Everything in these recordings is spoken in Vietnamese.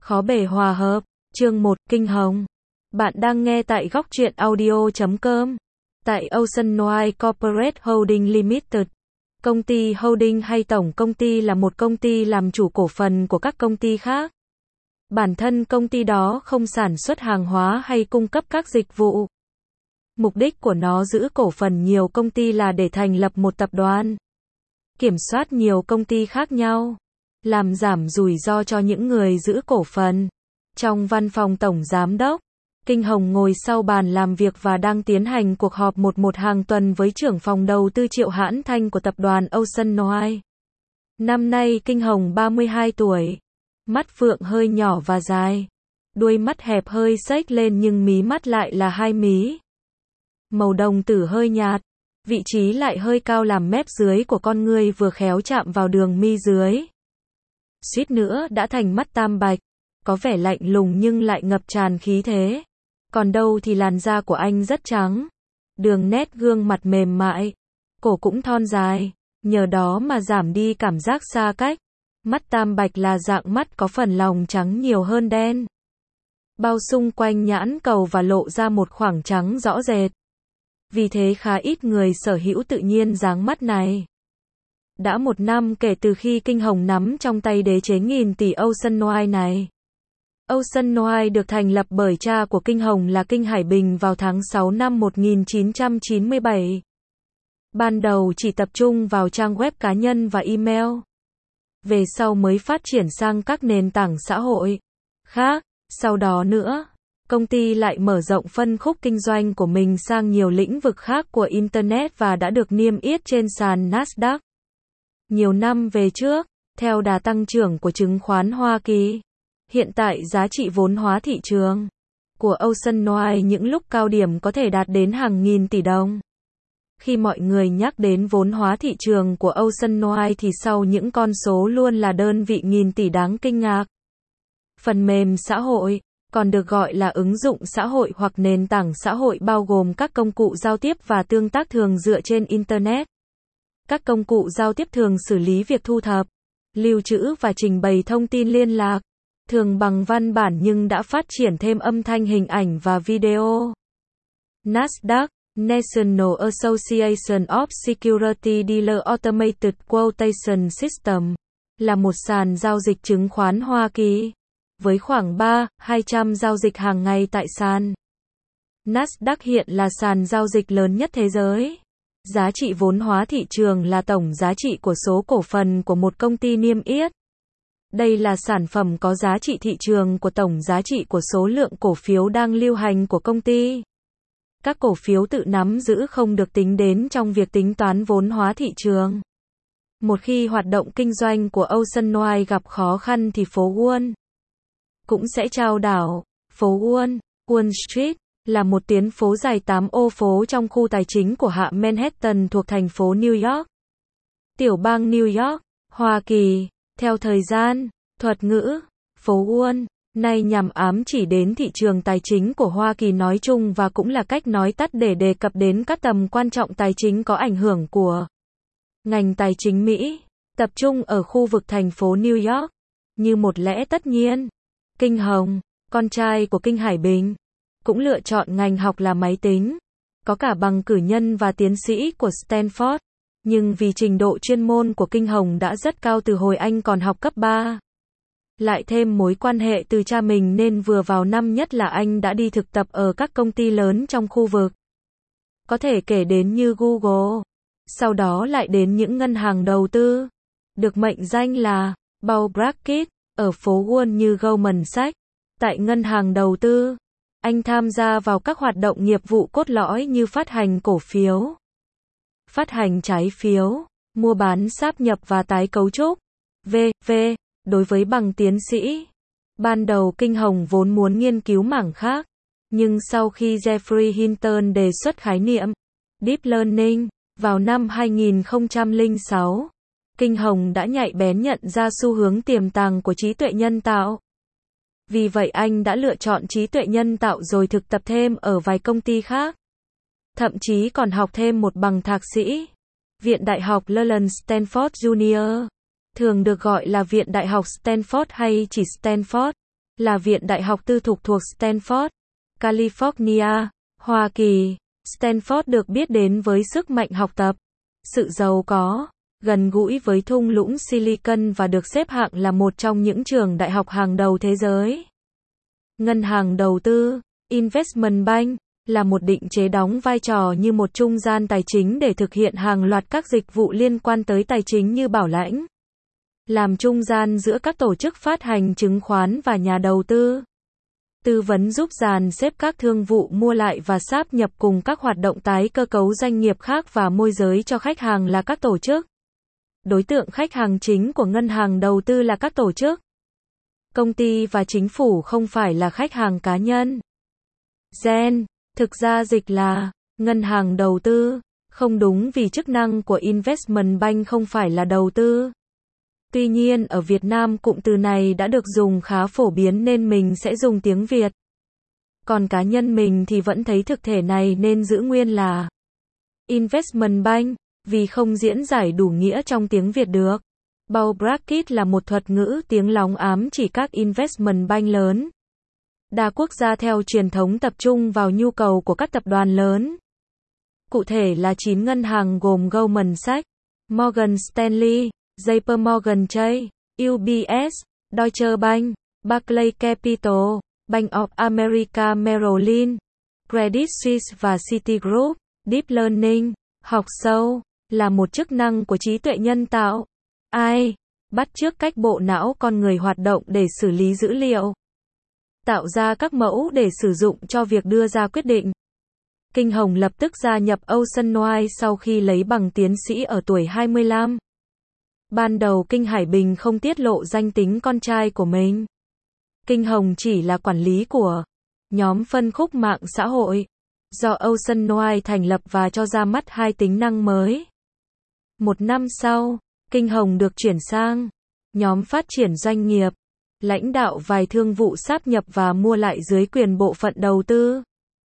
Khó bề hòa hợp. Chương 1, Kinh Hồng. Bạn đang nghe tại góc truyện audio.com. Tại Oceanwide Corporate Holding Limited. Công ty holding hay tổng công ty là một công ty làm chủ cổ phần của các công ty khác. Bản thân công ty đó không sản xuất hàng hóa hay cung cấp các dịch vụ. Mục đích của nó giữ cổ phần nhiều công ty là để thành lập một tập đoàn. Kiểm soát nhiều công ty khác nhau. Làm giảm rủi ro cho những người giữ cổ phần. Trong văn phòng tổng giám đốc, Kinh Hồng ngồi sau bàn làm việc và đang tiến hành cuộc họp 11 hàng tuần với trưởng phòng đầu tư Triệu Hãn Thanh của tập đoàn Oceanwide. Năm nay Kinh Hồng 32 tuổi. Mắt phượng hơi nhỏ và dài. Đuôi mắt hẹp hơi xếch lên nhưng mí mắt lại là hai mí. Màu đồng tử hơi nhạt. Vị trí lại hơi cao làm mép dưới của con người vừa khéo chạm vào đường mi dưới. Suýt nữa đã thành mắt tam bạch. Có vẻ lạnh lùng nhưng lại ngập tràn khí thế. Còn đâu thì làn da của anh rất trắng. Đường nét gương mặt mềm mại. Cổ cũng thon dài. Nhờ đó mà giảm đi cảm giác xa cách. Mắt tam bạch là dạng mắt có phần lòng trắng nhiều hơn đen. Bao xung quanh nhãn cầu và lộ ra một khoảng trắng rõ rệt. Vì thế khá ít người sở hữu tự nhiên dáng mắt này. Đã 1 năm kể từ khi Kinh Hồng nắm trong tay đế chế nghìn tỷ Oceanwide này. Oceanwide được thành lập bởi cha của Kinh Hồng là Kinh Hải Bình vào tháng 6 năm 1997. Ban đầu chỉ tập trung vào trang web cá nhân và email. Về sau mới phát triển sang các nền tảng xã hội khác. Sau đó nữa, công ty lại mở rộng phân khúc kinh doanh của mình sang nhiều lĩnh vực khác của Internet và đã được niêm yết trên sàn Nasdaq. Nhiều năm về trước, theo đà tăng trưởng của chứng khoán Hoa Kỳ, hiện tại giá trị vốn hóa thị trường của Oceanwide những lúc cao điểm có thể đạt đến hàng nghìn tỷ đồng. Khi mọi người nhắc đến vốn hóa thị trường của Oceanwide thì sau những con số luôn là đơn vị nghìn tỷ đáng kinh ngạc. Phần mềm xã hội, còn được gọi là ứng dụng xã hội hoặc nền tảng xã hội bao gồm các công cụ giao tiếp và tương tác thường dựa trên Internet. Các công cụ giao tiếp thường xử lý việc thu thập, lưu trữ và trình bày thông tin liên lạc, thường bằng văn bản nhưng đã phát triển thêm âm thanh hình ảnh và video. Nasdaq, National Association of Security Dealer Automated Quotation System, là một sàn giao dịch chứng khoán Hoa Kỳ, với khoảng 200 giao dịch hàng ngày tại sàn. Nasdaq hiện là sàn giao dịch lớn nhất thế giới. Giá trị vốn hóa thị trường là tổng giá trị của số cổ phần của một công ty niêm yết. Đây là sản phẩm có giá trị thị trường của tổng giá trị của số lượng cổ phiếu đang lưu hành của công ty. Các cổ phiếu tự nắm giữ không được tính đến trong việc tính toán vốn hóa thị trường. Một khi hoạt động kinh doanh của Oceanwide gặp khó khăn thì phố Wall cũng sẽ chao đảo. Phố Wall Street, là một tuyến phố dài 8 ô phố trong khu tài chính của hạ Manhattan thuộc thành phố New York, tiểu bang New York, Hoa Kỳ. Theo thời gian, thuật ngữ phố Wall nay nhằm ám chỉ đến thị trường tài chính của Hoa Kỳ nói chung và cũng là cách nói tắt để đề cập đến các tầm quan trọng tài chính có ảnh hưởng của ngành tài chính Mỹ, tập trung ở khu vực thành phố New York. Như một lẽ tất nhiên, Kinh Hồng, con trai của Kinh Hải Bình, cũng lựa chọn ngành học là máy tính, có cả bằng cử nhân và tiến sĩ của Stanford, nhưng vì trình độ chuyên môn của Kinh Hồng đã rất cao từ hồi anh còn học cấp 3. Lại thêm mối quan hệ từ cha mình nên vừa vào năm nhất là anh đã đi thực tập ở các công ty lớn trong khu vực. Có thể kể đến như Google, sau đó lại đến những ngân hàng đầu tư, được mệnh danh là Bulge Bracket, ở phố Wall như Goldman Sachs. Tại ngân hàng đầu tư, anh tham gia vào các hoạt động nghiệp vụ cốt lõi như phát hành cổ phiếu, phát hành trái phiếu, mua bán sáp nhập và tái cấu trúc, v.v. Đối với bằng tiến sĩ, ban đầu Kinh Hồng vốn muốn nghiên cứu mảng khác, nhưng sau khi Jeffrey Hinton đề xuất khái niệm Deep Learning vào năm 2006, Kinh Hồng đã nhạy bén nhận ra xu hướng tiềm tàng của trí tuệ nhân tạo. Vì vậy anh đã lựa chọn trí tuệ nhân tạo rồi thực tập thêm ở vài công ty khác. Thậm chí còn học thêm một bằng thạc sĩ. Viện Đại học Leland Stanford Junior, thường được gọi là Viện Đại học Stanford hay chỉ Stanford, là viện đại học tư thục thuộc Stanford, California, Hoa Kỳ. Stanford được biết đến với sức mạnh học tập, sự giàu có, gần gũi với thung lũng Silicon và được xếp hạng là một trong những trường đại học hàng đầu thế giới. Ngân hàng đầu tư, Investment Bank, là một định chế đóng vai trò như một trung gian tài chính để thực hiện hàng loạt các dịch vụ liên quan tới tài chính như bảo lãnh, làm trung gian giữa các tổ chức phát hành chứng khoán và nhà đầu tư, tư vấn giúp dàn xếp các thương vụ mua lại và sáp nhập cùng các hoạt động tái cơ cấu doanh nghiệp khác và môi giới cho khách hàng là các tổ chức. Đối tượng khách hàng chính của ngân hàng đầu tư là các tổ chức, công ty và chính phủ, không phải là khách hàng cá nhân. Gen, thực ra dịch là ngân hàng đầu tư, không đúng vì chức năng của Investment Bank không phải là đầu tư. Tuy nhiên ở Việt Nam cụm từ này đã được dùng khá phổ biến nên mình sẽ dùng tiếng Việt. Còn cá nhân mình thì vẫn thấy thực thể này nên giữ nguyên là Investment Bank, vì không diễn giải đủ nghĩa trong tiếng Việt được. Bulge bracket là một thuật ngữ tiếng lóng ám chỉ các investment bank lớn, đa quốc gia theo truyền thống tập trung vào nhu cầu của các tập đoàn lớn. Cụ thể là 9 ngân hàng gồm Goldman Sachs, Morgan Stanley, JP Morgan Chase, UBS, Deutsche Bank, Barclays Capital, Bank of America Merrill Lynch, Credit Suisse và Citigroup. Deep Learning, học sâu, là một chức năng của trí tuệ nhân tạo. AI, bắt chước cách bộ não con người hoạt động để xử lý dữ liệu, tạo ra các mẫu để sử dụng cho việc đưa ra quyết định. Kinh Hồng lập tức gia nhập Ocean Wide sau khi lấy bằng tiến sĩ ở tuổi 25. Ban đầu Kinh Hải Bình không tiết lộ danh tính con trai của mình. Kinh Hồng chỉ là quản lý của nhóm phân khúc mạng xã hội do Ocean Wide thành lập và cho ra mắt 2 tính năng mới. Một năm sau, Kinh Hồng được chuyển sang nhóm phát triển doanh nghiệp, lãnh đạo vài thương vụ sáp nhập và mua lại dưới quyền bộ phận đầu tư.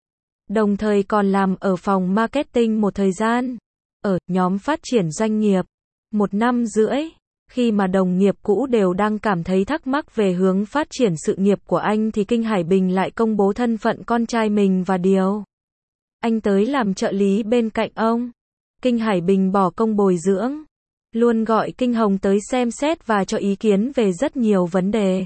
Đồng thời còn làm ở phòng marketing một thời gian. Ở nhóm phát triển doanh nghiệp, 1 năm rưỡi, khi mà đồng nghiệp cũ đều đang cảm thấy thắc mắc về hướng phát triển sự nghiệp của anh thì Kinh Hải Bình lại công bố thân phận con trai mình và điều anh tới làm trợ lý bên cạnh ông. Kinh Hải Bình bỏ công bồi dưỡng, luôn gọi Kinh Hồng tới xem xét và cho ý kiến về rất nhiều vấn đề.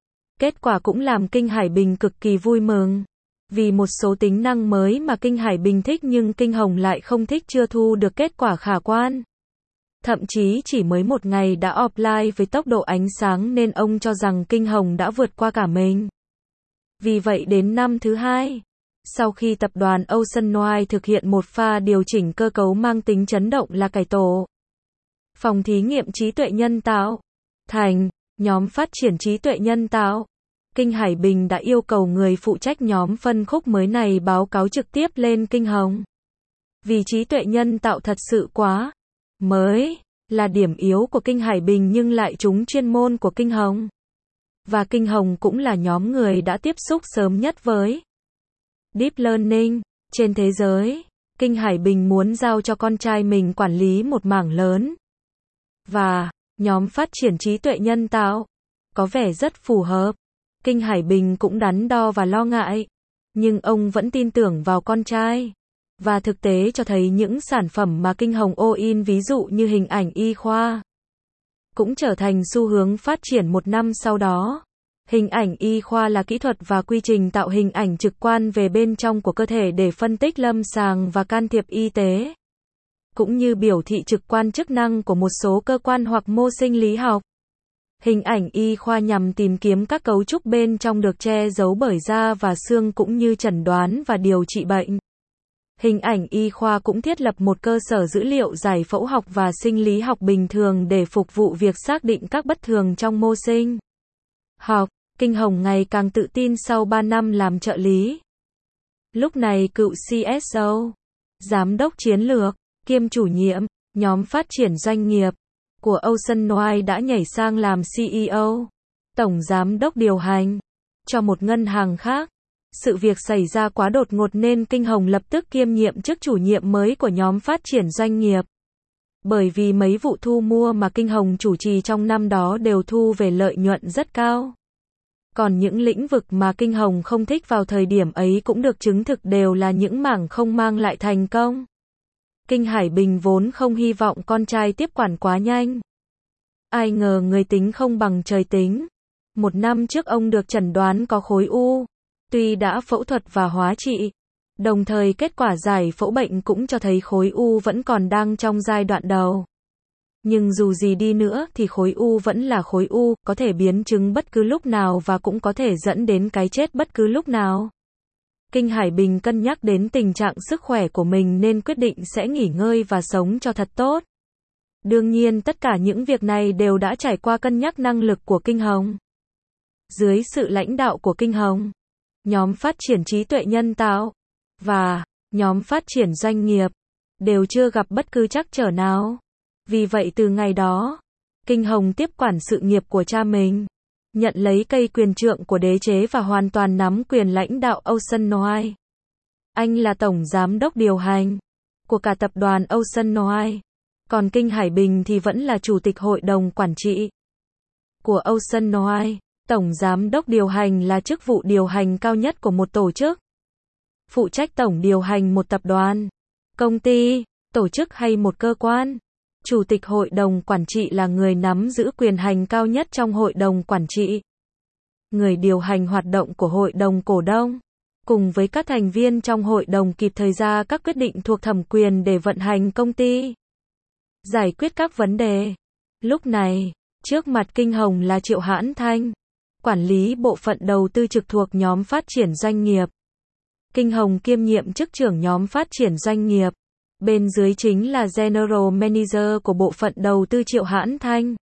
Kết quả cũng làm Kinh Hải Bình cực kỳ vui mừng. Vì một số tính năng mới mà Kinh Hải Bình thích nhưng Kinh Hồng lại không thích chưa thu được kết quả khả quan. Thậm chí chỉ mới 1 ngày đã offline với tốc độ ánh sáng nên ông cho rằng Kinh Hồng đã vượt qua cả mình. Vì vậy đến năm thứ 2, sau khi tập đoàn Ocean Wide thực hiện một pha điều chỉnh cơ cấu mang tính chấn động là cải tổ phòng thí nghiệm trí tuệ nhân tạo thành nhóm phát triển trí tuệ nhân tạo, Kinh Hải Bình đã yêu cầu người phụ trách nhóm phân khúc mới này báo cáo trực tiếp lên Kinh Hồng. Vì trí tuệ nhân tạo thật sự quá mới, là điểm yếu của Kinh Hải Bình nhưng lại trúng chuyên môn của Kinh Hồng. Và Kinh Hồng cũng là nhóm người đã tiếp xúc sớm nhất với Deep Learning trên thế giới. Kinh Hải Bình muốn giao cho con trai mình quản lý một mảng lớn. Và nhóm phát triển trí tuệ nhân tạo có vẻ rất phù hợp. Kinh Hải Bình cũng đắn đo và lo ngại, nhưng ông vẫn tin tưởng vào con trai. Và thực tế cho thấy những sản phẩm mà Kinh Hồng all-in ví dụ như hình ảnh y khoa cũng trở thành xu hướng phát triển 1 năm sau đó. Hình ảnh y khoa là kỹ thuật và quy trình tạo hình ảnh trực quan về bên trong của cơ thể để phân tích lâm sàng và can thiệp y tế, cũng như biểu thị trực quan chức năng của một số cơ quan hoặc mô sinh lý học. Hình ảnh y khoa nhằm tìm kiếm các cấu trúc bên trong được che giấu bởi da và xương cũng như chẩn đoán và điều trị bệnh. Hình ảnh y khoa cũng thiết lập một cơ sở dữ liệu giải phẫu học và sinh lý học bình thường để phục vụ việc xác định các bất thường trong mô sinh học. Kinh Hồng ngày càng tự tin sau 3 năm làm trợ lý. Lúc này cựu CSO, giám đốc chiến lược, kiêm chủ nhiệm nhóm phát triển doanh nghiệp của Ocean Wide đã nhảy sang làm CEO, tổng giám đốc điều hành cho một ngân hàng khác. Sự việc xảy ra quá đột ngột nên Kinh Hồng lập tức kiêm nhiệm chức chủ nhiệm mới của nhóm phát triển doanh nghiệp. Bởi vì mấy vụ thu mua mà Kinh Hồng chủ trì trong năm đó đều thu về lợi nhuận rất cao. Còn những lĩnh vực mà Kinh Hồng không thích vào thời điểm ấy cũng được chứng thực đều là những mảng không mang lại thành công. Kinh Hải Bình vốn không hy vọng con trai tiếp quản quá nhanh. Ai ngờ người tính không bằng trời tính. 1 năm trước ông được chẩn đoán có khối u. Tuy đã phẫu thuật và hóa trị, đồng thời kết quả giải phẫu bệnh cũng cho thấy khối u vẫn còn đang trong giai đoạn đầu. Nhưng dù gì đi nữa thì khối u vẫn là khối u, có thể biến chứng bất cứ lúc nào và cũng có thể dẫn đến cái chết bất cứ lúc nào. Kinh Hải Bình cân nhắc đến tình trạng sức khỏe của mình nên quyết định sẽ nghỉ ngơi và sống cho thật tốt. Đương nhiên tất cả những việc này đều đã trải qua cân nhắc năng lực của Kinh Hồng. Dưới sự lãnh đạo của Kinh Hồng, nhóm phát triển trí tuệ nhân tạo và nhóm phát triển doanh nghiệp đều chưa gặp bất cứ trắc trở nào. Vì vậy từ ngày đó, Kinh Hồng tiếp quản sự nghiệp của cha mình, nhận lấy cây quyền trượng của đế chế và hoàn toàn nắm quyền lãnh đạo Oceanoid. Anh là tổng giám đốc điều hành của cả tập đoàn Oceanoid, còn Kinh Hải Bình thì vẫn là chủ tịch hội đồng quản trị của Oceanoid. Tổng giám đốc điều hành là chức vụ điều hành cao nhất của một tổ chức. Phụ trách tổng điều hành một tập đoàn, công ty, tổ chức hay một cơ quan. Chủ tịch hội đồng quản trị là người nắm giữ quyền hành cao nhất trong hội đồng quản trị. Người điều hành hoạt động của hội đồng cổ đông, cùng với các thành viên trong hội đồng kịp thời ra các quyết định thuộc thẩm quyền để vận hành công ty, giải quyết các vấn đề. Lúc này, trước mặt Kinh Hồng là Triệu Hãn Thanh, quản lý bộ phận đầu tư trực thuộc nhóm phát triển doanh nghiệp. Kinh Hồng kiêm nhiệm chức trưởng nhóm phát triển doanh nghiệp. Bên dưới chính là General Manager của bộ phận đầu tư Triệu Hãn Thanh.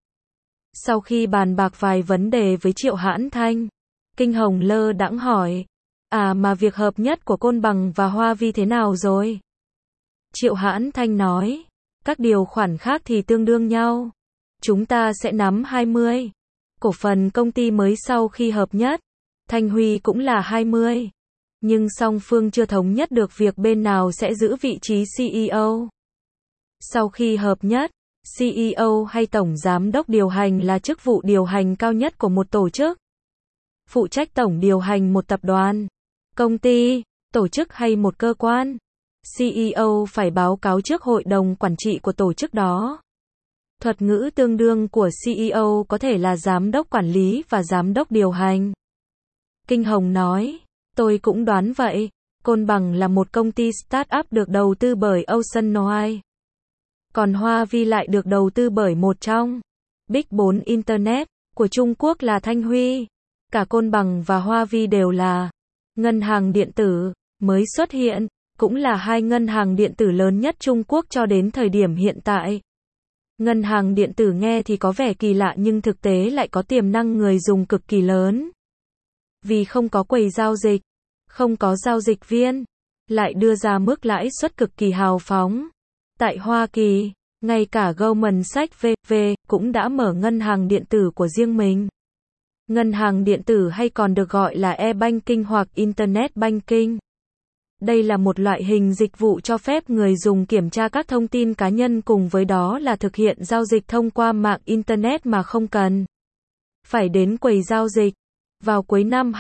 Sau khi bàn bạc vài vấn đề với Triệu Hãn Thanh, Kinh Hồng lơ đãng hỏi, mà việc hợp nhất của Côn Bằng và Hoa Vi thế nào rồi? Triệu Hãn Thanh nói, các điều khoản khác thì tương đương nhau. Chúng ta sẽ nắm 20 cổ phần công ty mới sau khi hợp nhất. Thanh Huy cũng là 20. Nhưng song phương chưa thống nhất được việc bên nào sẽ giữ vị trí CEO. Sau khi hợp nhất, CEO hay tổng giám đốc điều hành là chức vụ điều hành cao nhất của một tổ chức. Phụ trách tổng điều hành một tập đoàn, công ty, tổ chức hay một cơ quan. CEO phải báo cáo trước hội đồng quản trị của tổ chức đó. Thuật ngữ tương đương của CEO có thể là giám đốc quản lý và giám đốc điều hành. Kinh Hồng nói, tôi cũng đoán vậy. Côn Bằng là một công ty start-up được đầu tư bởi Oceanoid. Còn Hoa Vi lại được đầu tư bởi một trong Big 4 Internet của Trung Quốc là Thanh Huy. Cả Côn Bằng và Hoa Vi đều là ngân hàng điện tử mới xuất hiện, cũng là hai ngân hàng điện tử lớn nhất Trung Quốc cho đến thời điểm hiện tại. Ngân hàng điện tử nghe thì có vẻ kỳ lạ nhưng thực tế lại có tiềm năng người dùng cực kỳ lớn. Vì không có quầy giao dịch, không có giao dịch viên, lại đưa ra mức lãi suất cực kỳ hào phóng. Tại Hoa Kỳ, ngay cả Goldman Sachs V.V. cũng đã mở ngân hàng điện tử của riêng mình. Ngân hàng điện tử hay còn được gọi là e-banking hoặc Internet banking. Đây là một loại hình dịch vụ cho phép người dùng kiểm tra các thông tin cá nhân cùng với đó là thực hiện giao dịch thông qua mạng Internet mà không cần phải đến quầy giao dịch. Vào cuối năm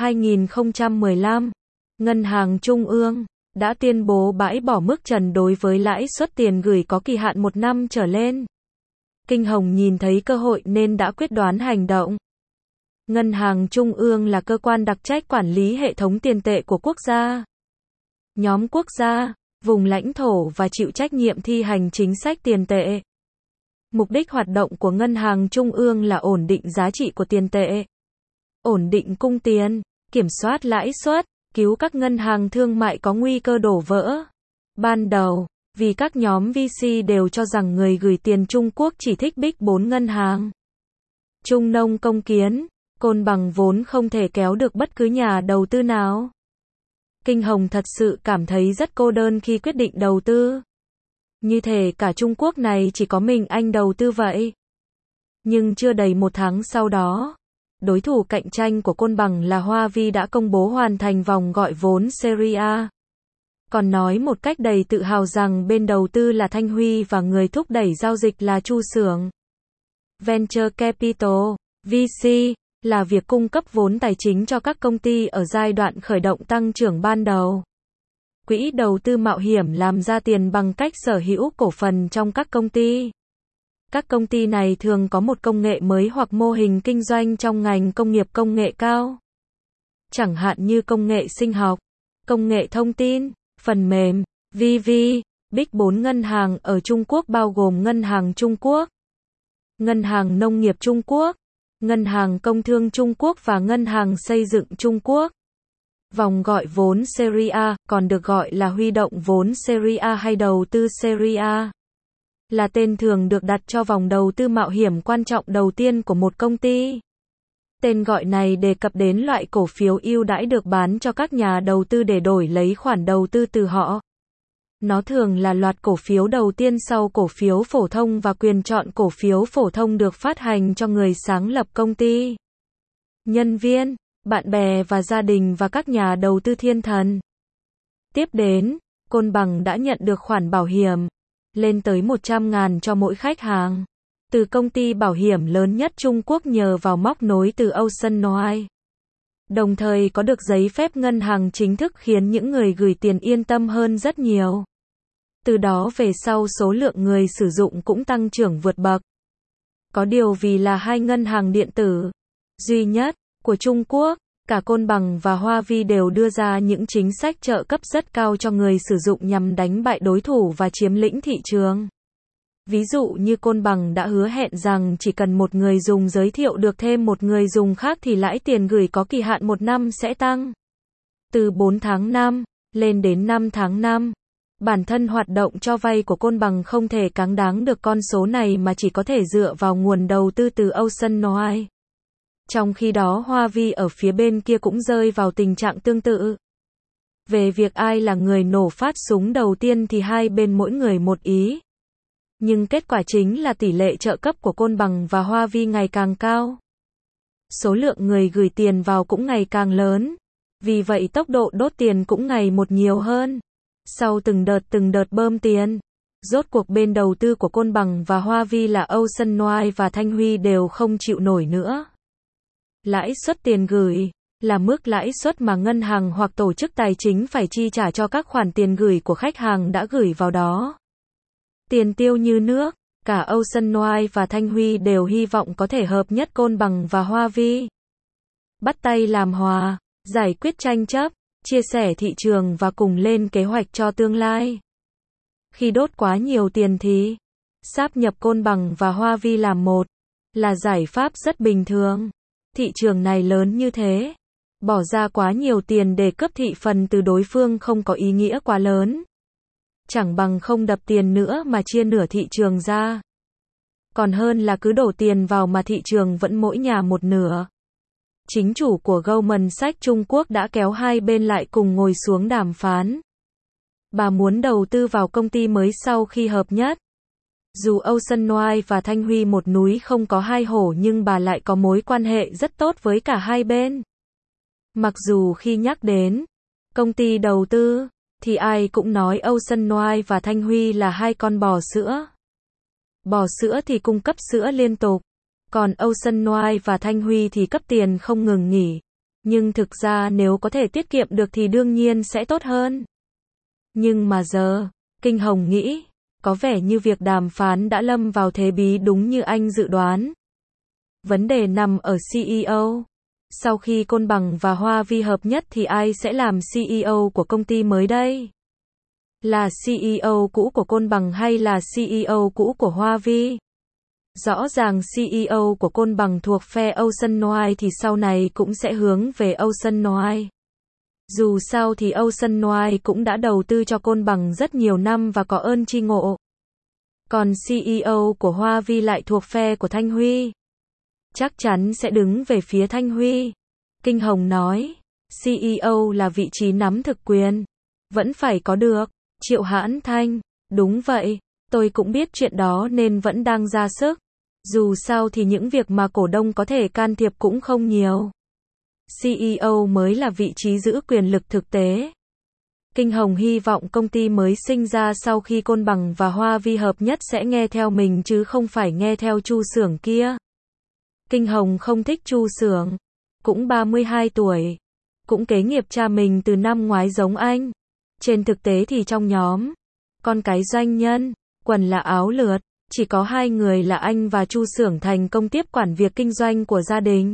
2015, Ngân hàng Trung ương đã tuyên bố bãi bỏ mức trần đối với lãi suất tiền gửi có kỳ hạn 1 năm trở lên. Kinh Hồng nhìn thấy cơ hội nên đã quyết đoán hành động. Ngân hàng Trung ương là cơ quan đặc trách quản lý hệ thống tiền tệ của quốc gia, nhóm quốc gia, vùng lãnh thổ và chịu trách nhiệm thi hành chính sách tiền tệ. Mục đích hoạt động của Ngân hàng Trung ương là ổn định giá trị của tiền tệ, ổn định cung tiền, kiểm soát lãi suất, cứu các ngân hàng thương mại có nguy cơ đổ vỡ. Ban đầu, vì các nhóm VC đều cho rằng người gửi tiền Trung Quốc chỉ thích Big 4 ngân hàng. Trung Nông Công Kiến, Côn Bằng vốn không thể kéo được bất cứ nhà đầu tư nào. Kinh Hồng thật sự cảm thấy rất cô đơn khi quyết định đầu tư. Như thể cả Trung Quốc này chỉ có mình anh đầu tư vậy. Nhưng chưa đầy 1 tháng sau đó, đối thủ cạnh tranh của Côn Bằng là Hoa Vi đã công bố hoàn thành vòng gọi vốn Series A. Còn nói một cách đầy tự hào rằng bên đầu tư là Thanh Huy và người thúc đẩy giao dịch là Chu Xưởng. Venture Capital, VC, là việc cung cấp vốn tài chính cho các công ty ở giai đoạn khởi động tăng trưởng ban đầu. Quỹ đầu tư mạo hiểm làm ra tiền bằng cách sở hữu cổ phần trong các công ty. Các công ty này thường có một công nghệ mới hoặc mô hình kinh doanh trong ngành công nghiệp công nghệ cao. Chẳng hạn như công nghệ sinh học, công nghệ thông tin, phần mềm, v.v. Big 4 ngân hàng ở Trung Quốc bao gồm Ngân hàng Trung Quốc, Ngân hàng Nông nghiệp Trung Quốc, Ngân hàng Công thương Trung Quốc và Ngân hàng Xây dựng Trung Quốc. Vòng gọi vốn Serie A, còn được gọi là huy động vốn Serie A hay đầu tư Serie A, là tên thường được đặt cho vòng đầu tư mạo hiểm quan trọng đầu tiên của một công ty. Tên gọi này đề cập đến loại cổ phiếu ưu đãi được bán cho các nhà đầu tư để đổi lấy khoản đầu tư từ họ. Nó thường là loạt cổ phiếu đầu tiên sau cổ phiếu phổ thông và quyền chọn cổ phiếu phổ thông được phát hành cho người sáng lập công ty, nhân viên, bạn bè và gia đình và các nhà đầu tư thiên thần. Tiếp đến, Côn Bằng đã nhận được khoản bảo hiểm lên tới 100.000 cho mỗi khách hàng từ công ty bảo hiểm lớn nhất Trung Quốc nhờ vào móc nối từ Ocean Noire. Đồng thời có được giấy phép ngân hàng chính thức khiến những người gửi tiền yên tâm hơn rất nhiều. Từ đó về sau số lượng người sử dụng cũng tăng trưởng vượt bậc. Có điều vì là hai ngân hàng điện tử duy nhất của Trung Quốc, cả Côn Bằng và Hoa Vi đều đưa ra những chính sách trợ cấp rất cao cho người sử dụng nhằm đánh bại đối thủ và chiếm lĩnh thị trường. Ví dụ như Côn Bằng đã hứa hẹn rằng chỉ cần một người dùng giới thiệu được thêm một người dùng khác thì lãi tiền gửi có kỳ hạn 1 năm sẽ tăng từ 4 tháng năm lên đến 5 tháng năm. Bản thân hoạt động cho vay của Côn Bằng không thể cáng đáng được con số này mà chỉ có thể dựa vào nguồn đầu tư từ Ocean Noire. Trong khi đó Hoa Vi ở phía bên kia cũng rơi vào tình trạng tương tự. Về việc ai là người nổ phát súng đầu tiên thì hai bên mỗi người một ý. Nhưng kết quả chính là tỷ lệ trợ cấp của Côn Bằng và Hoa Vi ngày càng cao. Số lượng người gửi tiền vào cũng ngày càng lớn. Vì vậy tốc độ đốt tiền cũng ngày một nhiều hơn. Sau từng đợt bơm tiền, rốt cuộc bên đầu tư của Côn Bằng và Hoa Vi là Ocean Noire và Thanh Huy đều không chịu nổi nữa. Lãi suất tiền gửi là mức lãi suất mà ngân hàng hoặc tổ chức tài chính phải chi trả cho các khoản tiền gửi của khách hàng đã gửi vào đó. Tiền tiêu như nước, cả Ocean Noire và Thanh Huy đều hy vọng có thể hợp nhất Côn Bằng và Hoa Vi. Bắt tay làm hòa, giải quyết tranh chấp, chia sẻ thị trường và cùng lên kế hoạch cho tương lai. Khi đốt quá nhiều tiền thì sáp nhập Côn Bằng và Hoa Vi làm một là giải pháp rất bình thường. Thị trường này lớn như thế, bỏ ra quá nhiều tiền để cướp thị phần từ đối phương không có ý nghĩa quá lớn. Chẳng bằng không đập tiền nữa mà chia nửa thị trường ra. Còn hơn là cứ đổ tiền vào mà thị trường vẫn mỗi nhà một nửa. Chính chủ của Goldman Sachs Trung Quốc đã kéo hai bên lại cùng ngồi xuống đàm phán. Bà muốn đầu tư vào công ty mới sau khi hợp nhất. Dù Ocean Noire và Thanh Huy một núi không có hai hổ nhưng bà lại có mối quan hệ rất tốt với cả hai bên. Mặc dù khi nhắc đến công ty đầu tư, thì ai cũng nói Ocean Noire và Thanh Huy là hai con bò sữa. Bò sữa thì cung cấp sữa liên tục, còn Ocean Noire và Thanh Huy thì cấp tiền không ngừng nghỉ. Nhưng thực ra nếu có thể tiết kiệm được thì đương nhiên sẽ tốt hơn. Nhưng mà giờ, Kinh Hồng nghĩ, có vẻ như việc đàm phán đã lâm vào thế bí đúng như anh dự đoán. Vấn đề nằm ở CEO. Sau khi Côn Bằng và Hoa Vi hợp nhất thì ai sẽ làm CEO của công ty mới đây? Là CEO cũ của Côn Bằng hay là CEO cũ của Hoa Vi? Rõ ràng CEO của Côn Bằng thuộc phe Ocean Noire thì sau này cũng sẽ hướng về Ocean Noire. Dù sao thì Ocean Noire cũng đã đầu tư cho Côn Bằng rất nhiều năm và có ơn tri ngộ. Còn CEO của Hoa Vi lại thuộc phe của Thanh Huy. Chắc chắn sẽ đứng về phía Thanh Huy. Kinh Hồng nói, CEO là vị trí nắm thực quyền. Vẫn phải có được. Triệu Hãn Thanh, đúng vậy, tôi cũng biết chuyện đó nên vẫn đang ra sức. Dù sao thì những việc mà cổ đông có thể can thiệp cũng không nhiều. CEO mới là vị trí giữ quyền lực thực tế. Kinh Hồng hy vọng công ty mới sinh ra sau khi Côn Bằng và Hoa Vi hợp nhất sẽ nghe theo mình chứ không phải nghe theo Chu Xưởng kia. Kinh Hồng không thích Chu Xưởng, cũng 32 tuổi, cũng kế nghiệp cha mình từ năm ngoái giống anh. Trên thực tế thì trong nhóm con cái doanh nhân, quần là áo lượt, chỉ có hai người là anh và Chu Xưởng thành công tiếp quản việc kinh doanh của gia đình.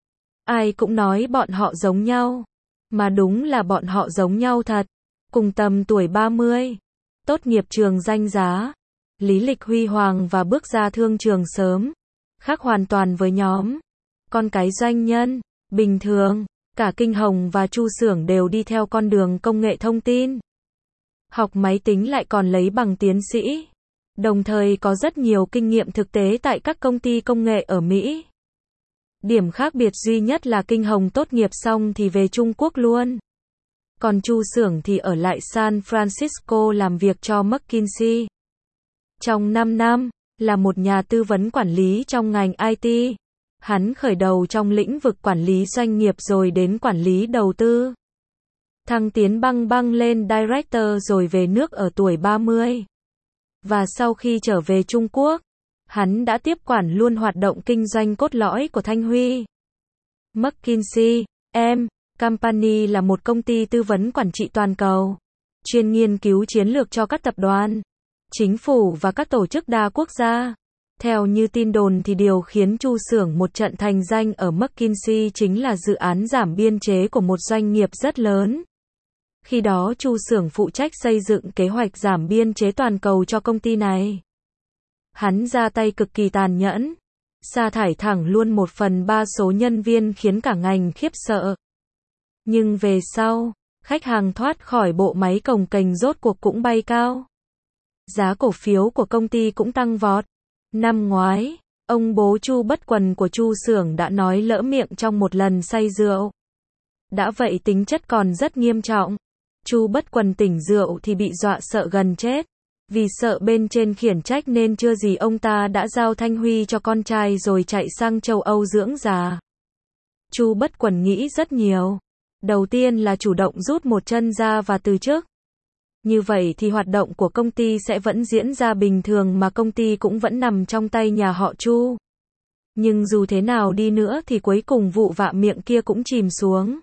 Ai cũng nói bọn họ giống nhau, mà đúng là bọn họ giống nhau thật. Cùng tầm tuổi 30, tốt nghiệp trường danh giá, lý lịch huy hoàng và bước ra thương trường sớm, khác hoàn toàn với nhóm con cái doanh nhân bình thường. Cả Kinh Hồng và Chu Xưởng đều đi theo con đường công nghệ thông tin. Học máy tính lại còn lấy bằng tiến sĩ, đồng thời có rất nhiều kinh nghiệm thực tế tại các công ty công nghệ ở Mỹ. Điểm khác biệt duy nhất là Kinh Hồng tốt nghiệp xong thì về Trung Quốc luôn. Còn Chu Xưởng thì ở lại San Francisco làm việc cho McKinsey. Trong 5 năm, là một nhà tư vấn quản lý trong ngành IT. Hắn khởi đầu trong lĩnh vực quản lý doanh nghiệp rồi đến quản lý đầu tư. Thăng tiến băng lên Director rồi về nước ở tuổi 30. Và sau khi trở về Trung Quốc, hắn đã tiếp quản luôn hoạt động kinh doanh cốt lõi của Thanh Huy. McKinsey & Company là một công ty tư vấn quản trị toàn cầu, chuyên nghiên cứu chiến lược cho các tập đoàn, chính phủ và các tổ chức đa quốc gia. Theo như tin đồn thì điều khiến Chu Xưởng một trận thành danh ở McKinsey chính là dự án giảm biên chế của một doanh nghiệp rất lớn. Khi đó Chu Xưởng phụ trách xây dựng kế hoạch giảm biên chế toàn cầu cho công ty này. Hắn ra tay cực kỳ tàn nhẫn, sa thải thẳng luôn 1/3 số nhân viên khiến cả ngành khiếp sợ. Nhưng về sau, khách hàng thoát khỏi bộ máy cồng kềnh rốt cuộc cũng bay cao. Giá cổ phiếu của công ty cũng tăng vọt. Năm ngoái, ông bố Chu Bất Quần của Chu Xưởng đã nói lỡ miệng trong một lần say rượu. Đã vậy tính chất còn rất nghiêm trọng. Chu Bất Quần tỉnh rượu thì bị dọa sợ gần chết. Vì sợ bên trên khiển trách nên chưa gì ông ta đã giao Thanh Huy cho con trai rồi chạy sang châu Âu dưỡng già. Chu Bất Quần nghĩ rất nhiều. Đầu tiên là chủ động rút một chân ra và từ chức. Như vậy thì hoạt động của công ty sẽ vẫn diễn ra bình thường mà công ty cũng vẫn nằm trong tay nhà họ Chu. Nhưng dù thế nào đi nữa thì cuối cùng vụ vạ miệng kia cũng chìm xuống.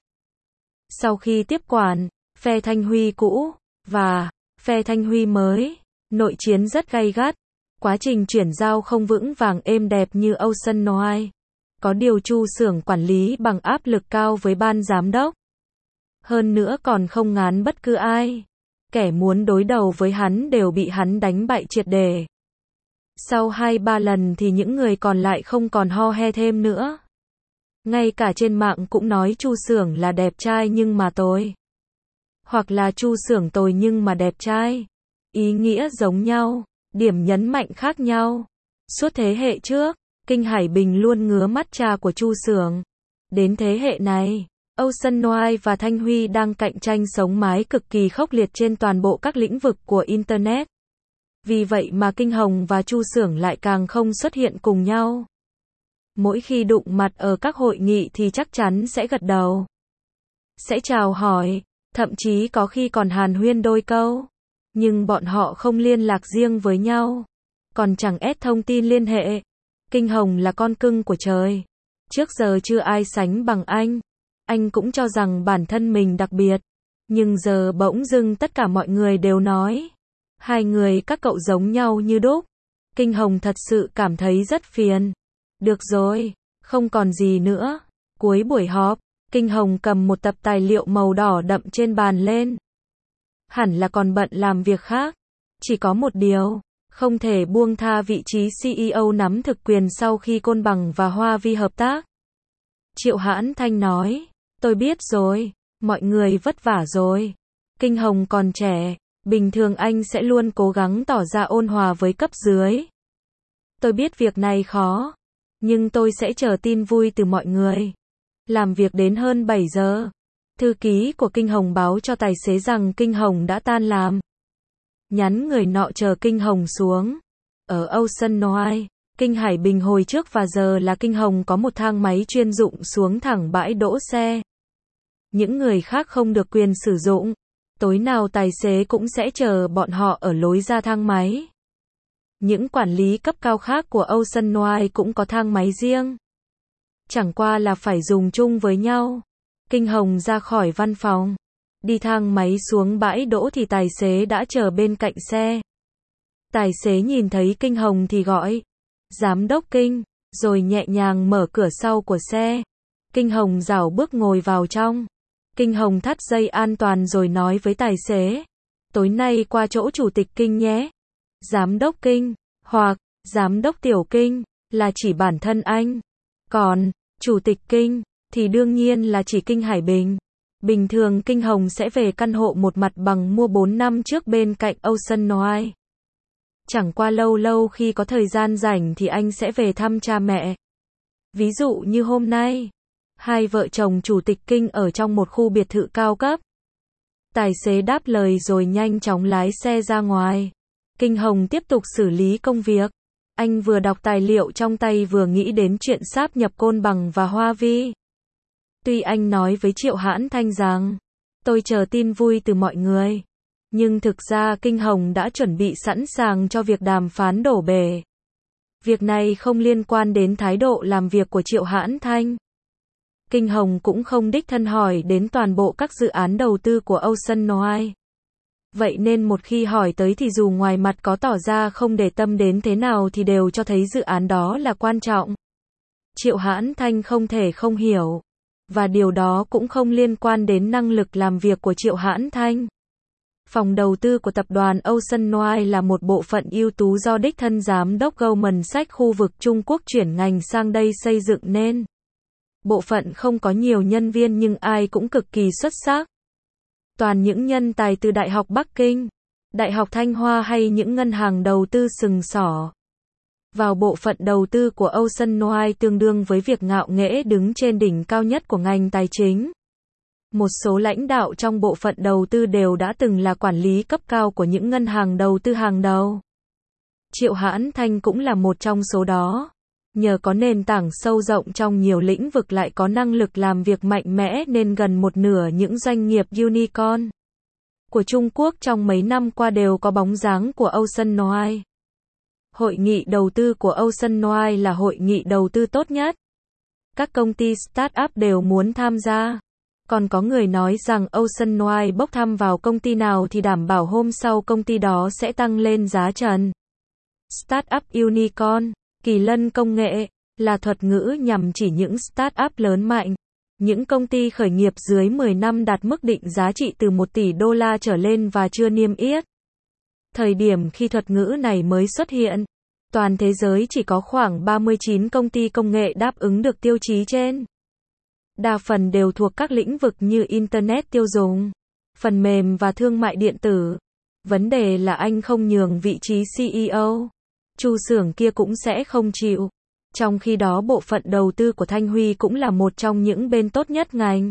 Sau khi tiếp quản, phe Thanh Huy cũ và phe Thanh Huy mới, nội chiến rất gay gắt. Quá trình chuyển giao không vững vàng êm đẹp như Ocean Noise. Có điều Chu Xưởng quản lý bằng áp lực cao với ban giám đốc. Hơn nữa còn không ngán bất cứ ai. Kẻ muốn đối đầu với hắn đều bị hắn đánh bại triệt để. Sau 2-3 lần thì những người còn lại không còn ho he thêm nữa. Ngay cả trên mạng cũng nói Chu Xưởng là đẹp trai nhưng mà tồi. Hoặc là Chu Xưởng tồi nhưng mà đẹp trai. Ý nghĩa giống nhau, điểm nhấn mạnh khác nhau. Suốt thế hệ trước, Kinh Hải Bình luôn ngứa mắt cha của Chu Xưởng. Đến thế hệ này, Ocean Noise và Thanh Huy đang cạnh tranh sống mái cực kỳ khốc liệt trên toàn bộ các lĩnh vực của Internet. Vì vậy mà Kinh Hồng và Chu Xưởng lại càng không xuất hiện cùng nhau. Mỗi khi đụng mặt ở các hội nghị thì chắc chắn sẽ gật đầu. Sẽ chào hỏi, thậm chí có khi còn hàn huyên đôi câu. Nhưng bọn họ không liên lạc riêng với nhau. Còn chẳng ép thông tin liên hệ. Kinh Hồng là con cưng của trời. Trước giờ chưa ai sánh bằng anh. Anh cũng cho rằng bản thân mình đặc biệt. Nhưng giờ bỗng dưng tất cả mọi người đều nói. Hai người các cậu giống nhau như đúc. Kinh Hồng thật sự cảm thấy rất phiền. Được rồi, không còn gì nữa. Cuối buổi họp, Kinh Hồng cầm một tập tài liệu màu đỏ đậm trên bàn lên. Hẳn là còn bận làm việc khác. Chỉ có một điều, không thể buông tha vị trí CEO nắm thực quyền sau khi Côn Bằng và Hoa Vi hợp tác. Triệu Hãn Thanh nói, tôi biết rồi, mọi người vất vả rồi. Kinh Hồng còn trẻ, bình thường anh sẽ luôn cố gắng tỏ ra ôn hòa với cấp dưới. Tôi biết việc này khó, nhưng tôi sẽ chờ tin vui từ mọi người. Làm việc đến hơn 7 giờ. Thư ký của Kinh Hồng báo cho tài xế rằng Kinh Hồng đã tan làm. Nhắn người nọ chờ Kinh Hồng xuống. Ở Ocean Noise, Kinh Hải Bình hồi trước và giờ là Kinh Hồng có một thang máy chuyên dụng xuống thẳng bãi đỗ xe. Những người khác không được quyền sử dụng. Tối nào tài xế cũng sẽ chờ bọn họ ở lối ra thang máy. Những quản lý cấp cao khác của Ocean Noise cũng có thang máy riêng. chẳng qua là phải dùng chung với nhau. Kinh Hồng ra khỏi văn phòng, đi thang máy xuống bãi đỗ thì tài xế đã chờ bên cạnh xe. Tài xế nhìn thấy Kinh Hồng thì gọi, giám đốc Kinh, rồi nhẹ nhàng mở cửa sau của xe. Kinh Hồng rảo bước ngồi vào trong. Kinh Hồng thắt dây an toàn rồi nói với tài xế, tối nay qua chỗ chủ tịch Kinh nhé. Giám đốc Kinh, hoặc giám đốc Tiểu Kinh, là chỉ bản thân anh. Còn, chủ tịch Kinh, thì đương nhiên là chỉ Kinh Hải Bình. Bình thường Kinh Hồng sẽ về căn hộ một mặt bằng mua 4 năm trước bên cạnh Ocean Noise. Chẳng qua lâu lâu khi có thời gian rảnh thì anh sẽ về thăm cha mẹ. Ví dụ như hôm nay, hai vợ chồng chủ tịch Kinh ở trong một khu biệt thự cao cấp. Tài xế đáp lời rồi nhanh chóng lái xe ra ngoài. Kinh Hồng tiếp tục xử lý công việc. Anh vừa đọc tài liệu trong tay vừa nghĩ đến chuyện sáp nhập Côn Bằng và Hoa Vi. Tuy anh nói với Triệu Hãn Thanh rằng, tôi chờ tin vui từ mọi người. Nhưng thực ra Kinh Hồng đã chuẩn bị sẵn sàng cho việc đàm phán đổ bể. Việc này không liên quan đến thái độ làm việc của Triệu Hãn Thanh. Kinh Hồng cũng không đích thân hỏi đến toàn bộ các dự án đầu tư của Ocean Noise. Vậy nên một khi hỏi tới thì dù ngoài mặt có tỏ ra không để tâm đến thế nào thì đều cho thấy dự án đó là quan trọng. Triệu Hãn Thanh không thể không hiểu. Và điều đó cũng không liên quan đến năng lực làm việc của Triệu Hãn Thanh. Phòng đầu tư của tập đoàn Ocean Noise là một bộ phận ưu tú do đích thân giám đốc Goldman Sachs khu vực Trung Quốc chuyển ngành sang đây xây dựng nên. Bộ phận không có nhiều nhân viên nhưng ai cũng cực kỳ xuất sắc. Toàn những nhân tài từ Đại học Bắc Kinh, Đại học Thanh Hoa hay những ngân hàng đầu tư sừng sỏ. Vào bộ phận đầu tư của Ocean Noise tương đương với việc ngạo nghễ đứng trên đỉnh cao nhất của ngành tài chính. Một số lãnh đạo trong bộ phận đầu tư đều đã từng là quản lý cấp cao của những ngân hàng đầu tư hàng đầu. Triệu Hãn Thanh cũng là một trong số đó. Nhờ có nền tảng sâu rộng trong nhiều lĩnh vực lại có năng lực làm việc mạnh mẽ nên gần một nửa những doanh nghiệp unicorn của Trung Quốc trong mấy năm qua đều có bóng dáng của Ocean Noise. Hội nghị đầu tư của Ocean Noise là hội nghị đầu tư tốt nhất. Các công ty start-up đều muốn tham gia. Còn có người nói rằng Ocean Noise bốc thăm vào công ty nào thì đảm bảo hôm sau công ty đó sẽ tăng lên giá trần. Start-up unicorn, kỳ lân công nghệ, là thuật ngữ nhằm chỉ những start-up lớn mạnh. Những công ty khởi nghiệp dưới 10 năm đạt mức định giá trị từ 1 tỷ đô la trở lên và chưa niêm yết. Thời điểm khi thuật ngữ này mới xuất hiện, toàn thế giới chỉ có khoảng 39 công ty công nghệ đáp ứng được tiêu chí trên. Đa phần đều thuộc các lĩnh vực như Internet tiêu dùng, phần mềm và thương mại điện tử. Vấn đề là anh không nhường vị trí CEO. Chu xưởng kia cũng sẽ không chịu. Trong khi đó bộ phận đầu tư của Thanh Huy cũng là một trong những bên tốt nhất ngành.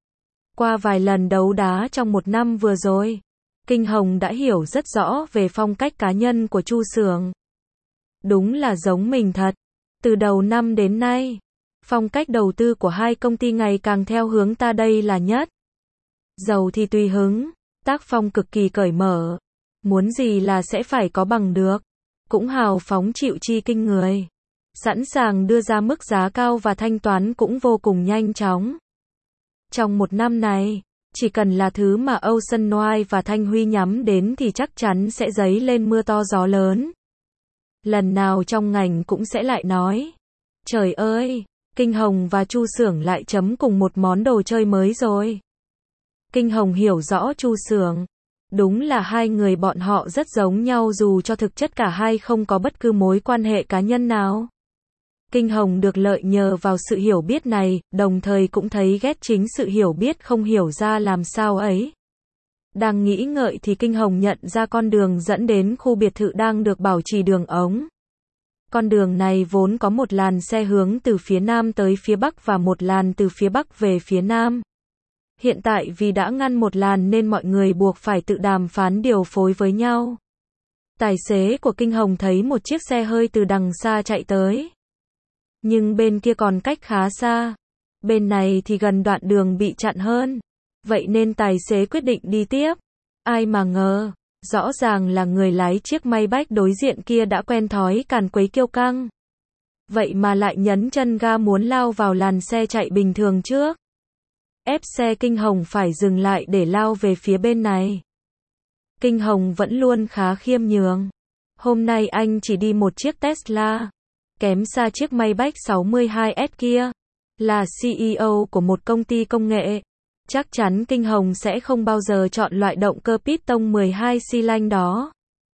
Qua vài lần đấu đá trong một năm vừa rồi, Kinh Hồng đã hiểu rất rõ về phong cách cá nhân của Chu xưởng. Đúng là giống mình thật. Từ đầu năm đến nay, phong cách đầu tư của hai công ty ngày càng theo hướng ta đây là nhất. Giàu thì tùy hứng, tác phong cực kỳ cởi mở. Muốn gì là sẽ phải có bằng được. Cũng hào phóng chịu chi kinh người. Sẵn sàng đưa ra mức giá cao và thanh toán cũng vô cùng nhanh chóng. Trong một năm này, chỉ cần là thứ mà Ocean Noise và Thanh Huy nhắm đến thì chắc chắn sẽ dấy lên mưa to gió lớn. Lần nào trong ngành cũng sẽ lại nói, trời ơi, Kinh Hồng và Chu xưởng lại chấm cùng một món đồ chơi mới rồi. Kinh Hồng hiểu rõ Chu xưởng. Đúng là hai người bọn họ rất giống nhau dù cho thực chất cả hai không có bất cứ mối quan hệ cá nhân nào. Kinh Hồng được lợi nhờ vào sự hiểu biết này, đồng thời cũng thấy ghét chính sự hiểu biết không hiểu ra làm sao ấy. Đang nghĩ ngợi thì Kinh Hồng nhận ra con đường dẫn đến khu biệt thự đang được bảo trì đường ống. Con đường này vốn có một làn xe hướng từ phía nam tới phía bắc và một làn từ phía bắc về phía nam. Hiện tại vì đã ngăn một làn nên mọi người buộc phải tự đàm phán điều phối với nhau. Tài xế của Kinh Hồng thấy một chiếc xe hơi từ đằng xa chạy tới. Nhưng bên kia còn cách khá xa. Bên này thì gần đoạn đường bị chặn hơn. Vậy nên tài xế quyết định đi tiếp. Ai mà ngờ, rõ ràng là người lái chiếc Maybach đối diện kia đã quen thói càn quấy kiêu căng. Vậy mà lại nhấn chân ga muốn lao vào làn xe chạy bình thường trước. Ép xe Kinh Hồng phải dừng lại để lao về phía bên này. Kinh Hồng vẫn luôn khá khiêm nhường. Hôm nay anh chỉ đi một chiếc Tesla, kém xa chiếc Maybach 62S kia. Là CEO của một công ty công nghệ, chắc chắn Kinh Hồng sẽ không bao giờ chọn loại động cơ piston 12 xi lanh đó.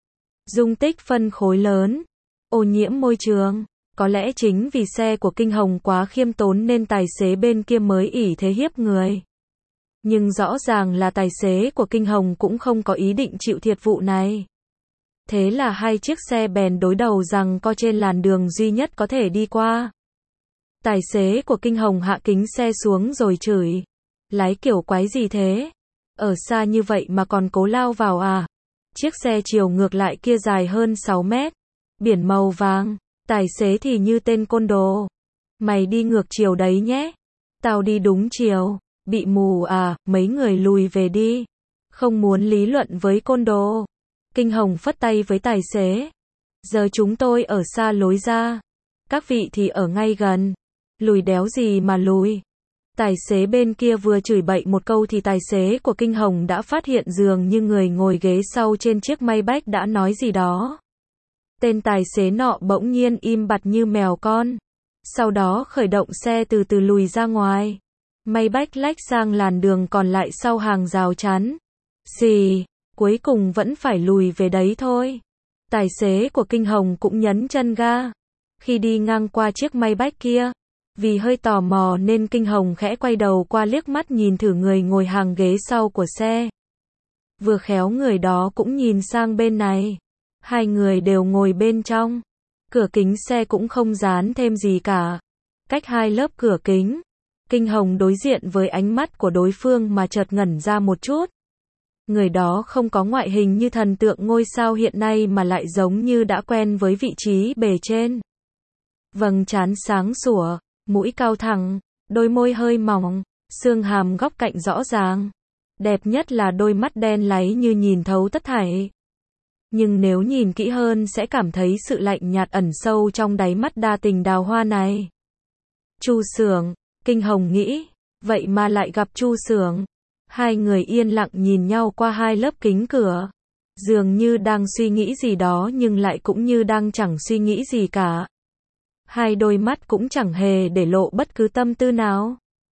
Dung tích phân khối lớn, ô nhiễm môi trường. Có lẽ chính vì xe của Kinh Hồng quá khiêm tốn nên tài xế bên kia mới ỷ thế hiếp người. Nhưng rõ ràng là tài xế của Kinh Hồng cũng không có ý định chịu thiệt vụ này. Thế là hai chiếc xe bèn đối đầu giằng co trên làn đường duy nhất có thể đi qua. Tài xế của Kinh Hồng hạ kính xe xuống rồi chửi. Lái kiểu quái gì thế? Ở xa như vậy mà còn cố lao vào à? Chiếc xe chiều ngược lại kia dài hơn 6 mét. Biển màu vàng. Tài xế thì như tên côn đồ. Mày đi ngược chiều đấy nhé. Tao đi đúng chiều. Bị mù à, mấy người lùi về đi. Không muốn lý luận với côn đồ. Kinh Hồng phất tay với tài xế. Giờ chúng tôi ở xa lối ra. Các vị thì ở ngay gần. Lùi đéo gì mà lùi. Tài xế bên kia vừa chửi bậy một câu thì tài xế của Kinh Hồng đã phát hiện dường như người ngồi ghế sau trên chiếc Maybach đã nói gì đó. Tên tài xế nọ bỗng nhiên im bặt như mèo con. Sau đó khởi động xe từ từ lùi ra ngoài. Maybach lách sang làn đường còn lại sau hàng rào chắn. Xì, cuối cùng vẫn phải lùi về đấy thôi. Tài xế của Kinh Hồng cũng nhấn chân ga. Khi đi ngang qua chiếc Maybach kia, vì hơi tò mò nên Kinh Hồng khẽ quay đầu qua liếc mắt nhìn thử người ngồi hàng ghế sau của xe. Vừa khéo người đó cũng nhìn sang bên này. Hai người đều ngồi bên trong. Cửa kính xe cũng không dán thêm gì cả. Cách hai lớp cửa kính. Kinh Hồng đối diện với ánh mắt của đối phương mà chợt ngẩn ra một chút. Người đó không có ngoại hình như thần tượng ngôi sao hiện nay mà lại giống như đã quen với vị trí bề trên. Vầng trán sáng sủa, mũi cao thẳng, đôi môi hơi mỏng, xương hàm góc cạnh rõ ràng. Đẹp nhất là đôi mắt đen láy như nhìn thấu tất thảy. Nhưng nếu nhìn kỹ hơn sẽ cảm thấy sự lạnh nhạt ẩn sâu trong đáy mắt đa tình đào hoa này. Chu Xưởng, Kinh Hồng nghĩ, vậy mà lại gặp Chu Xưởng. Hai người yên lặng nhìn nhau qua hai lớp kính cửa. Dường như đang suy nghĩ gì đó nhưng lại cũng như đang chẳng suy nghĩ gì cả. Hai đôi mắt cũng chẳng hề để lộ bất cứ tâm tư nào.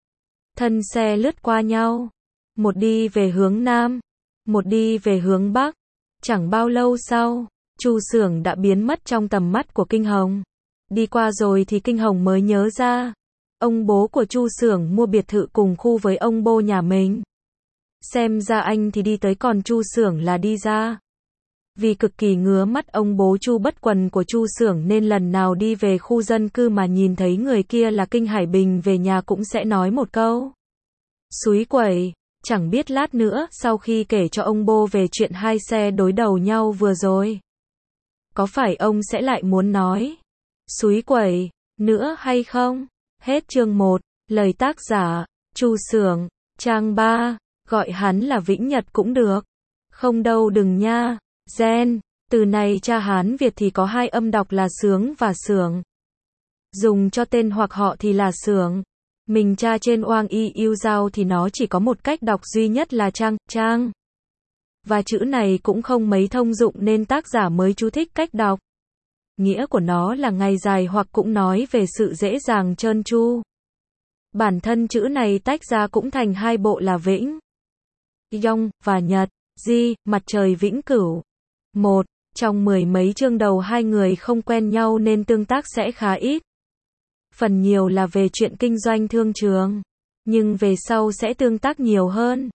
Thân xe lướt qua nhau. Một đi về hướng Nam, một đi về hướng Bắc. Chẳng bao lâu sau, Chu Xưởng đã biến mất trong tầm mắt của Kinh Hồng. Đi qua rồi thì Kinh Hồng mới nhớ ra. Ông bố của Chu Xưởng mua biệt thự cùng khu với ông bố nhà mình. Xem ra anh thì đi tới còn Chu Xưởng là đi ra. Vì cực kỳ ngứa mắt ông bố Chu Bất Quần của Chu Xưởng nên lần nào đi về khu dân cư mà nhìn thấy người kia là Kinh Hải Bình về nhà cũng sẽ nói một câu. Xúi quẩy. Chẳng biết lát nữa sau khi kể cho ông bố về chuyện hai xe đối đầu nhau vừa rồi. Có phải ông sẽ lại muốn nói xúi quẩy nữa hay không? Hết chương 1. Lời tác giả, Chu Xưởng, trang 3, gọi hắn là Vĩnh Nhật cũng được. Không đâu đừng nha. Gen, từ này tra Hán Việt thì có hai âm đọc là sướng và xưởng. Dùng cho tên hoặc họ thì là xưởng. Mình tra trên Oang Y Yêu Giao thì nó chỉ có một cách đọc duy nhất là trang. Và chữ này cũng không mấy thông dụng nên tác giả mới chú thích cách đọc. Nghĩa của nó là ngày dài hoặc cũng nói về sự dễ dàng trơn tru. Bản thân chữ này tách ra cũng thành hai bộ là Vĩnh Yong và Nhật Di, mặt trời vĩnh cửu. Một, trong mười mấy chương đầu hai người không quen nhau nên tương tác sẽ khá ít. Phần nhiều là về chuyện kinh doanh thương trường, nhưng về sau sẽ tương tác nhiều hơn.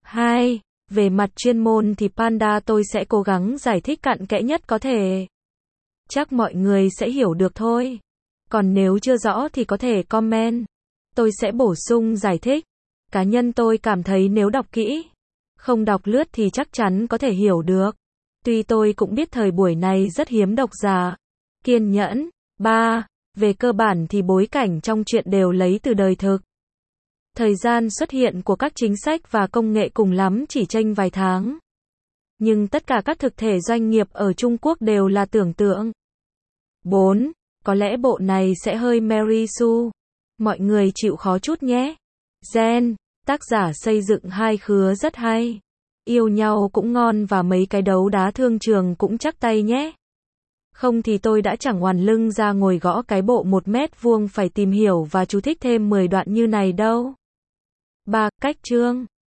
2. Về mặt chuyên môn thì Panda tôi sẽ cố gắng giải thích cặn kẽ nhất có thể. Chắc mọi người sẽ hiểu được thôi. Còn nếu chưa rõ thì có thể comment. Tôi sẽ bổ sung giải thích. Cá nhân tôi cảm thấy nếu đọc kỹ, không đọc lướt thì chắc chắn có thể hiểu được. Tuy tôi cũng biết thời buổi này rất hiếm độc giả. Kiên nhẫn. 3. Về cơ bản thì bối cảnh trong truyện đều lấy từ đời thực. Thời gian xuất hiện của các chính sách và công nghệ cùng lắm chỉ chênh vài tháng. Nhưng tất cả các thực thể doanh nghiệp ở Trung Quốc đều là tưởng tượng. 4. Có lẽ bộ này sẽ hơi Mary Sue. Mọi người chịu khó chút nhé. Gen, tác giả xây dựng hai khứa rất hay. Yêu nhau cũng ngon và mấy cái đấu đá thương trường cũng chắc tay nhé. Không thì tôi đã chẳng oằn lưng ra ngồi gõ cái bộ 1 mét vuông phải tìm hiểu và chú thích thêm 10 đoạn như này đâu. 3. Cách chương